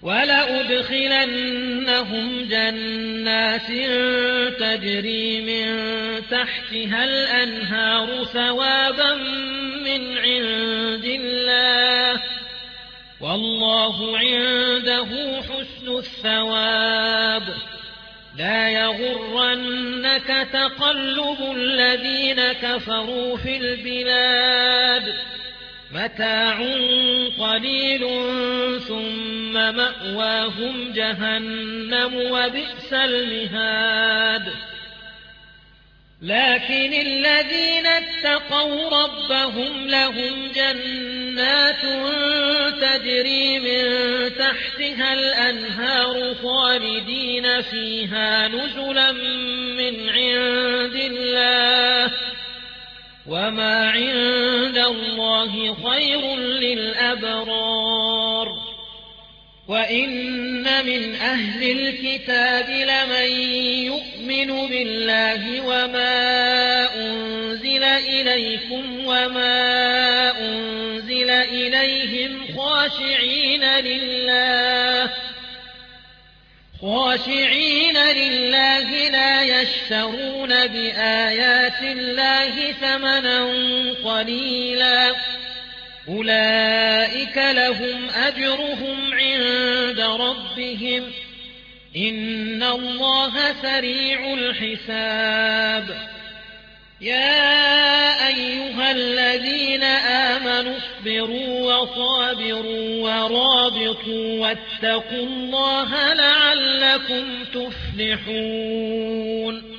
S1: ولأدخلنهم جنات تجري من تحتها الأنهار ثوابا من عند الله والله عنده حسن الثواب لا يغرنك تقلب الذين كفروا في البلاد متاع قليل ثم مأواهم جهنم وبئس المهاد لكن الذين اتقوا ربهم لهم جنات تجري من تحتها الأنهار خالدين فيها نزلا من عند الله وما عند الله خير للأبرار وإن من أهل الكتاب لمن يؤمن بالله وما أنزل إليكم وما أنزل إليهم خاشعين لله لا يشترون بآيات الله ثمنا قليلا أولئك لهم أجرهم عند ربهم إن الله سريع الحساب يا أيها الذين آمنوا اصبروا وصابروا ورابطوا واتقوا الله لعلكم تفلحون